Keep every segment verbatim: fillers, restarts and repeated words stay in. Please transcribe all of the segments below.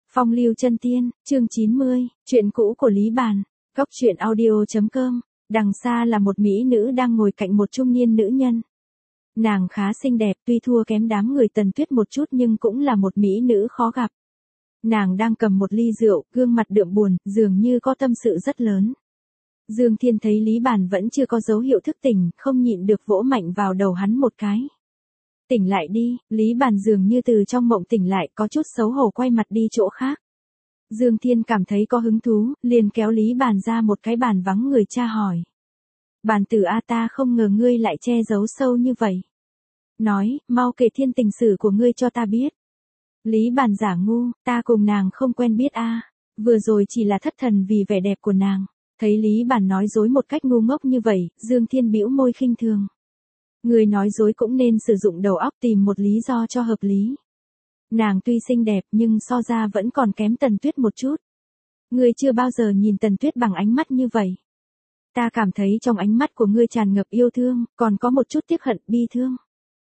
Phong lưu chân tiên, chương chín mươi, chuyện cũ của Lý Bàn, góc truyện audio chấm com. Đằng xa là một mỹ nữ đang ngồi cạnh một trung niên nữ nhân. Nàng khá xinh đẹp, tuy thua kém đám người Tần Tuyết một chút nhưng cũng là một mỹ nữ khó gặp. Nàng đang cầm một ly rượu, gương mặt đượm buồn, dường như có tâm sự rất lớn. Dương Thiên thấy Lý Bàn vẫn chưa có dấu hiệu thức tỉnh, không nhịn được vỗ mạnh vào đầu hắn một cái. Tỉnh lại đi, Lý Bàn dường như từ trong mộng tỉnh lại, có chút xấu hổ quay mặt đi chỗ khác. Dương Thiên cảm thấy có hứng thú, liền kéo Lý Bàn ra một cái bàn vắng người tra hỏi. Bàn tử a, ta không ngờ ngươi lại che giấu sâu như vậy. Nói, mau kể thiên tình sử của ngươi cho ta biết. Lý Bàn giả ngu, ta cùng nàng không quen biết a, vừa rồi chỉ là thất thần vì vẻ đẹp của nàng. Thấy Lý Bàn nói dối một cách ngu ngốc như vậy, Dương Thiên bĩu môi khinh thường. Người nói dối cũng nên sử dụng đầu óc tìm một lý do cho hợp lý. Nàng tuy xinh đẹp nhưng so ra vẫn còn kém Tần Tuyết một chút. Ngươi chưa bao giờ nhìn Tần Tuyết bằng ánh mắt như vậy. Ta cảm thấy trong ánh mắt của ngươi tràn ngập yêu thương, còn có một chút tiếc hận, bi thương.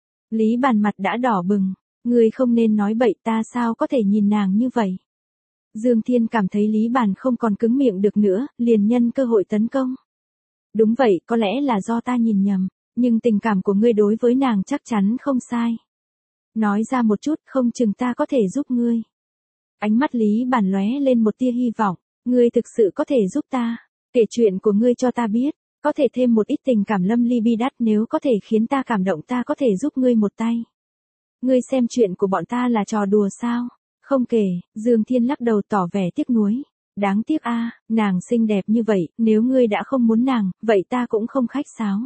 Lý Bàn mặt đã đỏ bừng. Ngươi không nên nói bậy, ta sao có thể nhìn nàng như vậy. Dương Thiên cảm thấy Lý Bàn không còn cứng miệng được nữa, liền nhân cơ hội tấn công. Đúng vậy, có lẽ là do ta nhìn nhầm. Nhưng tình cảm của ngươi đối với nàng chắc chắn không sai. Nói ra một chút, không chừng ta có thể giúp ngươi. Ánh mắt Lý Bàn lóe lên một tia hy vọng. Ngươi thực sự có thể giúp ta. Kể chuyện của ngươi cho ta biết. Có thể thêm một ít tình cảm lâm ly bi đắt, nếu có thể khiến ta cảm động, ta có thể giúp ngươi một tay. Ngươi xem chuyện của bọn ta là trò đùa sao? Không kể. Dương Thiên lắc đầu tỏ vẻ tiếc nuối. Đáng tiếc a, nàng xinh đẹp như vậy, nếu ngươi đã không muốn nàng, vậy ta cũng không khách sáo.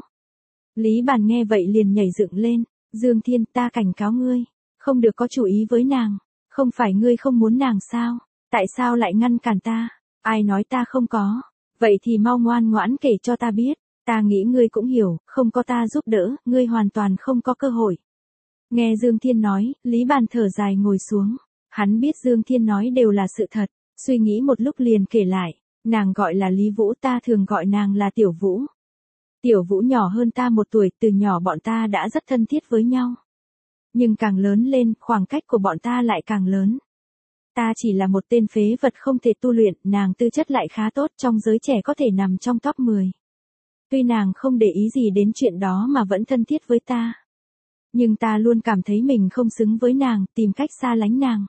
Lý Bàn nghe vậy liền nhảy dựng lên. Dương Thiên, ta cảnh cáo ngươi, không được có chủ ý với nàng. Không phải ngươi không muốn nàng sao? Tại sao lại ngăn cản ta? Ai nói ta không có? Vậy thì mau ngoan ngoãn kể cho ta biết. Ta nghĩ ngươi cũng hiểu, không có ta giúp đỡ, ngươi hoàn toàn không có cơ hội. Nghe Dương Thiên nói, Lý Bàn thở dài ngồi xuống. Hắn biết Dương Thiên nói đều là sự thật, suy nghĩ một lúc liền kể lại. Nàng gọi là Lý Vũ, ta thường gọi nàng là Tiểu Vũ. Tiểu Vũ nhỏ hơn ta một tuổi, từ nhỏ bọn ta đã rất thân thiết với nhau. Nhưng càng lớn lên, khoảng cách của bọn ta lại càng lớn. Ta chỉ là một tên phế vật không thể tu luyện, nàng tư chất lại khá tốt, trong giới trẻ có thể nằm trong top mười. Tuy nàng không để ý gì đến chuyện đó mà vẫn thân thiết với ta. Nhưng ta luôn cảm thấy mình không xứng với nàng, tìm cách xa lánh nàng.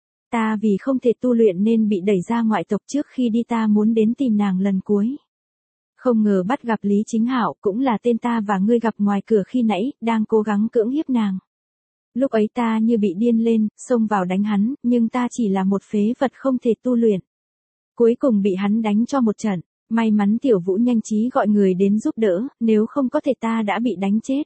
Ta vì không thể tu luyện nên bị đẩy ra ngoại tộc, trước khi đi ta muốn đến tìm nàng lần cuối. Không ngờ bắt gặp Lý Chính Hạo, cũng là tên ta và ngươi gặp ngoài cửa khi nãy, đang cố gắng cưỡng hiếp nàng. Lúc ấy ta như bị điên lên, xông vào đánh hắn, nhưng ta chỉ là một phế vật không thể tu luyện. Cuối cùng bị hắn đánh cho một trận, may mắn Tiểu Vũ nhanh trí gọi người đến giúp đỡ, nếu không có thể ta đã bị đánh chết.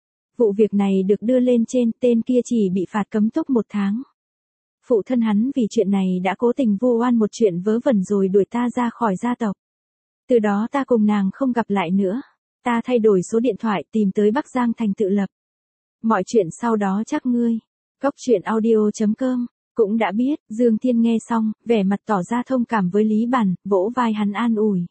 Vụ việc này được đưa lên trên, tên kia chỉ bị phạt cấm túc một tháng. Phụ thân hắn vì chuyện này đã cố tình vu oan một chuyện vớ vẩn rồi đuổi ta ra khỏi gia tộc. Từ đó ta cùng nàng không gặp lại nữa. Ta thay đổi số điện thoại, tìm tới Bắc Giang thành tự lập. Mọi chuyện sau đó chắc ngươi, góc truyện audio chấm com, cũng đã biết. Dương Thiên nghe xong, vẻ mặt tỏ ra thông cảm với Lý Bàn, vỗ vai hắn an ủi.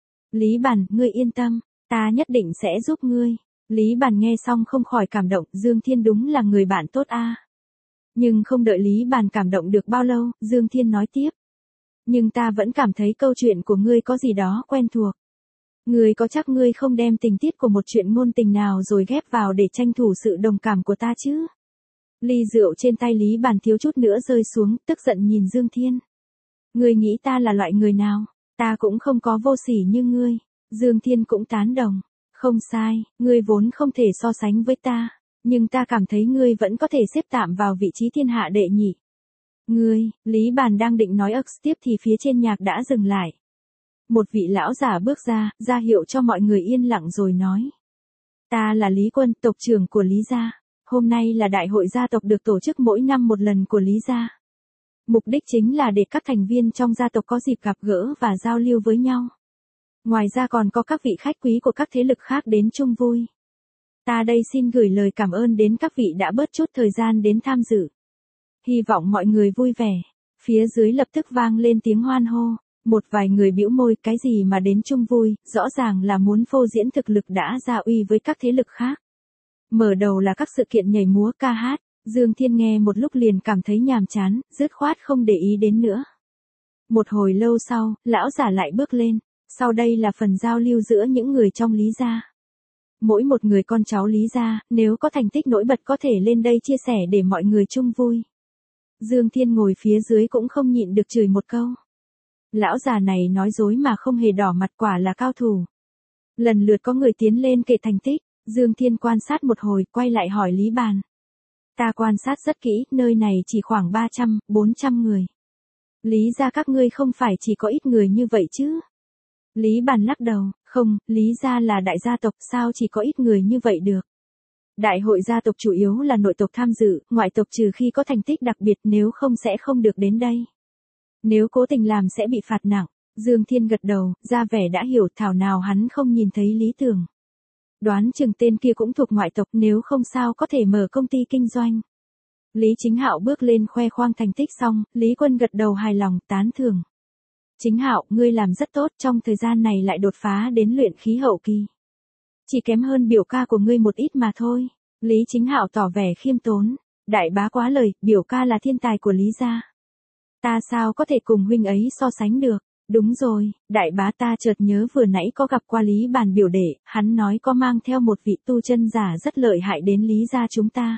Lý Bàn, ngươi yên tâm, ta nhất định sẽ giúp ngươi. Lý Bàn nghe xong không khỏi cảm động, Dương Thiên đúng là người bạn tốt a. Nhưng không đợi Lý Bàn cảm động được bao lâu, Dương Thiên nói tiếp. Nhưng ta vẫn cảm thấy câu chuyện của ngươi có gì đó quen thuộc. Ngươi có chắc ngươi không đem tình tiết của một chuyện ngôn tình nào rồi ghép vào để tranh thủ sự đồng cảm của ta chứ? Ly rượu trên tay Lý Bàn thiếu chút nữa rơi xuống, tức giận nhìn Dương Thiên. Ngươi nghĩ ta là loại người nào? Ta cũng không có vô sỉ như ngươi. Dương Thiên cũng tán đồng. Không sai, ngươi vốn không thể so sánh với ta. Nhưng ta cảm thấy ngươi vẫn có thể xếp tạm vào vị trí thiên hạ đệ nhị. Ngươi, Lý Bàn đang định nói ức tiếp thì phía trên nhạc đã dừng lại. Một vị lão giả bước ra, ra hiệu cho mọi người yên lặng rồi nói. Ta là Lý Quân, tộc trưởng của Lý gia. Hôm nay là đại hội gia tộc được tổ chức mỗi năm một lần của Lý gia. Mục đích chính là để các thành viên trong gia tộc có dịp gặp gỡ và giao lưu với nhau. Ngoài ra còn có các vị khách quý của các thế lực khác đến chung vui. Ta đây xin gửi lời cảm ơn đến các vị đã bớt chút thời gian đến tham dự. Hy vọng mọi người vui vẻ. Phía dưới lập tức vang lên tiếng hoan hô. Một vài người bĩu môi, cái gì mà đến chung vui, rõ ràng là muốn phô diễn thực lực đã ra uy với các thế lực khác. Mở đầu là các sự kiện nhảy múa ca hát. Dương Thiên nghe một lúc liền cảm thấy nhàm chán, dứt khoát không để ý đến nữa. Một hồi lâu sau, lão giả lại bước lên, sau đây là phần giao lưu giữa những người trong Lý gia. Mỗi một người con cháu Lý gia, nếu có thành tích nổi bật có thể lên đây chia sẻ để mọi người chung vui. Dương Thiên ngồi phía dưới cũng không nhịn được chửi một câu. Lão già này nói dối mà không hề đỏ mặt, quả là cao thủ. Lần lượt có người tiến lên kể thành tích, Dương Thiên quan sát một hồi, quay lại hỏi Lý Bàn. Ta quan sát rất kỹ, nơi này chỉ khoảng ba trăm, bốn trăm người. Lý gia các ngươi không phải chỉ có ít người như vậy chứ? Lý Bàn lắc đầu, không, Lý gia là đại gia tộc, sao chỉ có ít người như vậy được? Đại hội gia tộc chủ yếu là nội tộc tham dự, ngoại tộc trừ khi có thành tích đặc biệt, nếu không sẽ không được đến đây. Nếu cố tình làm sẽ bị phạt nặng. Dương Thiên gật đầu, ra vẻ đã hiểu, thảo nào hắn không nhìn thấy Lý Tưởng. Đoán chừng tên kia cũng thuộc ngoại tộc, nếu không sao có thể mở công ty kinh doanh. Lý Chính Hạo bước lên khoe khoang thành tích xong, Lý Quân gật đầu hài lòng, tán thưởng. Chính Hạo, ngươi làm rất tốt, trong thời gian này lại đột phá đến luyện khí hậu kỳ. Chỉ kém hơn biểu ca của ngươi một ít mà thôi. Lý Chính Hạo tỏ vẻ khiêm tốn. Đại bá quá lời, biểu ca là thiên tài của Lý gia. Ta sao có thể cùng huynh ấy so sánh được? Đúng rồi, đại bá, ta chợt nhớ vừa nãy có gặp qua Lý Bàn biểu đệ, hắn nói có mang theo một vị tu chân giả rất lợi hại đến Lý gia chúng ta.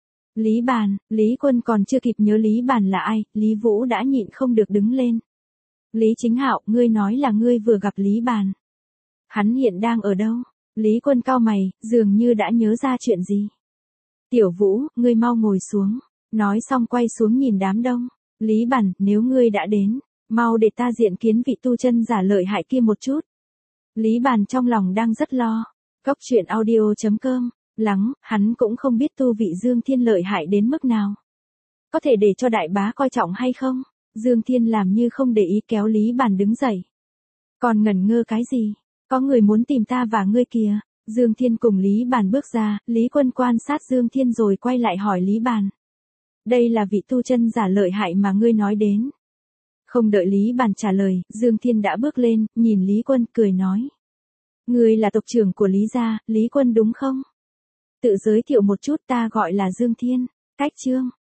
Lý Bàn, Lý Quân còn chưa kịp nhớ Lý Bàn là ai, Lý Vũ đã nhịn không được đứng lên. Lý Chính Hạo, ngươi nói là ngươi vừa gặp Lý Bàn. Hắn hiện đang ở đâu? Lý Quân cau mày, dường như đã nhớ ra chuyện gì. Tiểu Vũ, ngươi mau ngồi xuống. Nói xong quay xuống nhìn đám đông. Lý Bàn, nếu ngươi đã đến, mau để ta diện kiến vị tu chân giả lợi hại kia một chút. Lý Bàn trong lòng đang rất lo. Cốc truyện audio chấm com, lắng, hắn cũng không biết tu vị Dương Thiên lợi hại đến mức nào. Có thể để cho đại bá coi trọng hay không? Dương Thiên làm như không để ý, kéo Lý Bàn đứng dậy. Còn ngẩn ngơ cái gì? Có người muốn tìm ta và ngươi kìa. Dương Thiên cùng Lý Bàn bước ra, Lý Quân quan sát Dương Thiên rồi quay lại hỏi Lý Bàn. Đây là vị tu chân giả lợi hại mà ngươi nói đến. Không đợi Lý Bàn trả lời, Dương Thiên đã bước lên, nhìn Lý Quân cười nói. Ngươi là tộc trưởng của Lý gia, Lý Quân đúng không? Tự giới thiệu một chút, ta gọi là Dương Thiên. Cách chương.